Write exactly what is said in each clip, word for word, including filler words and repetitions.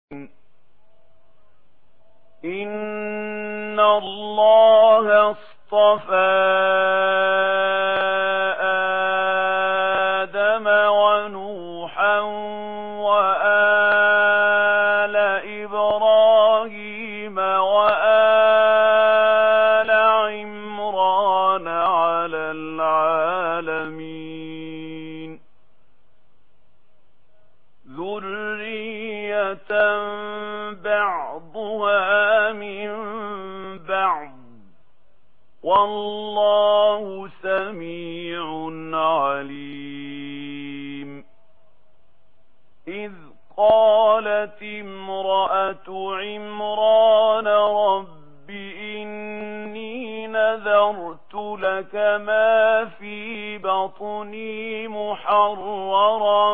إن الله اصطفى آدم ونوحا وآل إبراهيم وآل عمران على العالمين ذرية بعضها من بعض والله سميع عليم. إذ قالت امرأة عمران رب إني نذرت لك ما في بطني محررا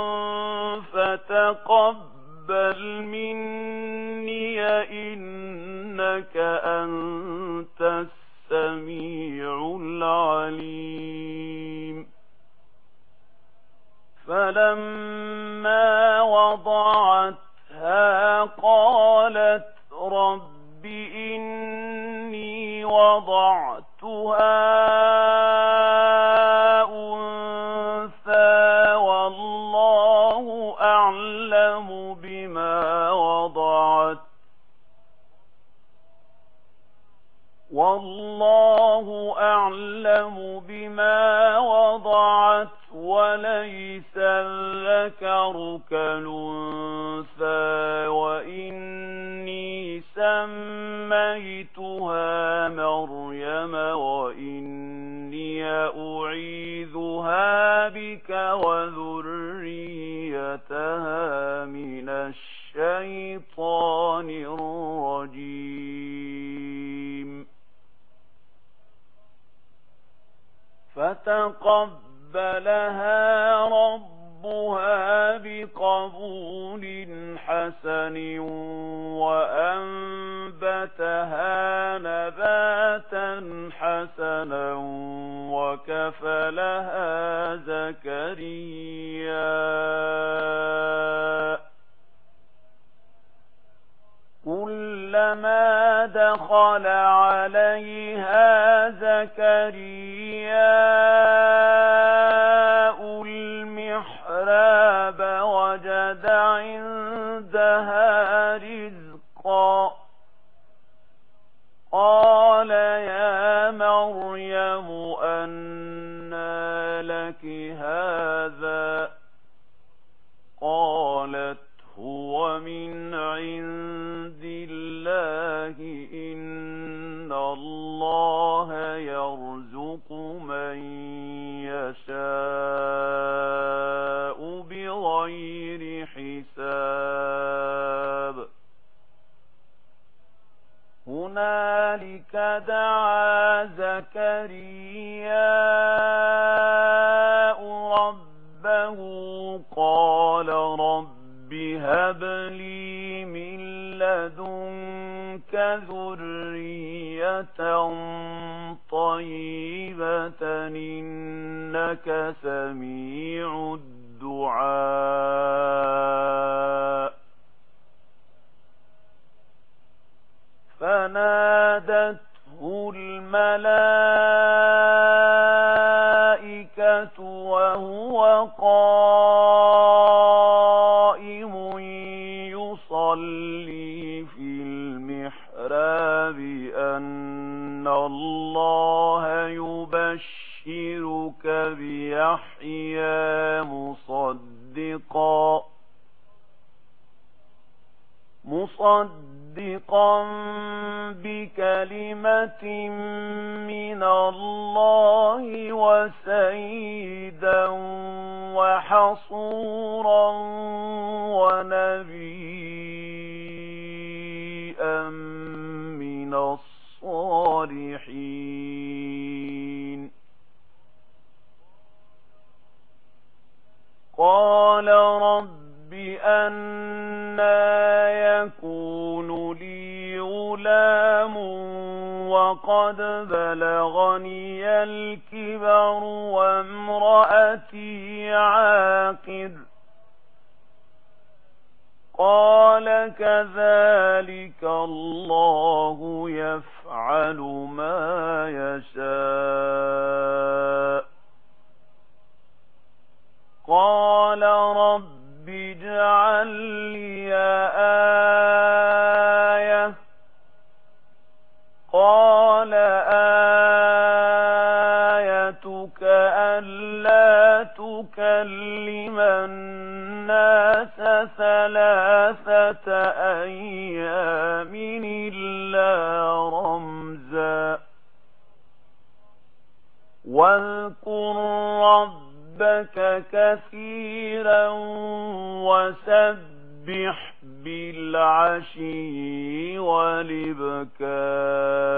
فتقبل مني إنك أنت السميع العليم. فلما وضعتها قالت رب إني وضعتها أنثى والله أعلم بما وضعت والله أعلم بما وضعت وليس الذكر كالأنثى وإني سميتها مريم وإني أعيذها بك وذريتها من الشيطان الرجيم. فتقبلها ربها بقبول حسن وأنبتها نباتا حسنا وكفلها زكريا كلما دخل عليها زكرياء المحراب وجد عندها رزقا قال يا مريم أنى لك هذا قالت هو من عند الله إن الله يرزق من يشاء بغير حساب. هنالك دعا زكرياء ربه قال رب هب لي من لدنك ذرية طيبة إنك سميع الدعاء. فنادته الملائكة وهو قائم يصلي في المحراب أن الله يبشرك بيحيى مصدقا مصدقا بكلمة من الله وسيدا وحصورا ونبيا من الصالحين. قال رب أنى يكون لي غلام وقد بلغني الكبر وامرأتي عاقر قال كذلك الله يفعل ما يشاء قال رب اجعل لي آية قال آيتك ألا تكلم الناس ثلاثة أيام إلا رمزا واذكر ربك كثيرا وسبح بالعشي والإبكار